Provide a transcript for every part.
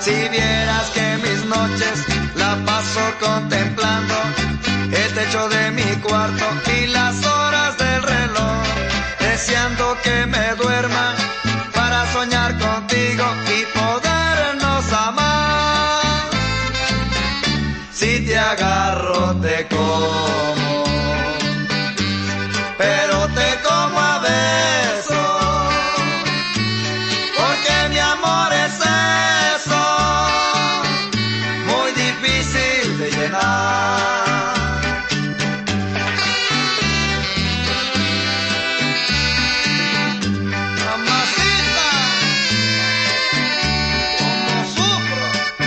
Si vieras que mis noches la paso contemplando el techo de mi cuarto y las horas del reloj, deseando que me duerma para soñar contigo y podernos amar. Si te agarro te como, pero te como a besos, porque mi amor es eso, muy difícil de llenar. Mamacita, como sufro.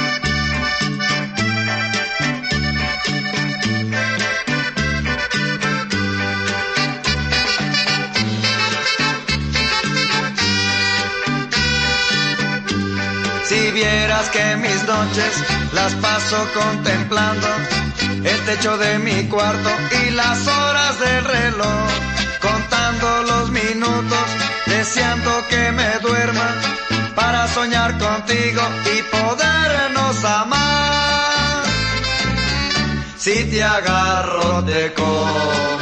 Si vieras que mis noches las paso contemplando el techo de mi cuarto y las horas del reloj, contando los minutos, deseando que me duerma para soñar contigo y podernos amar. Si te agarro te como.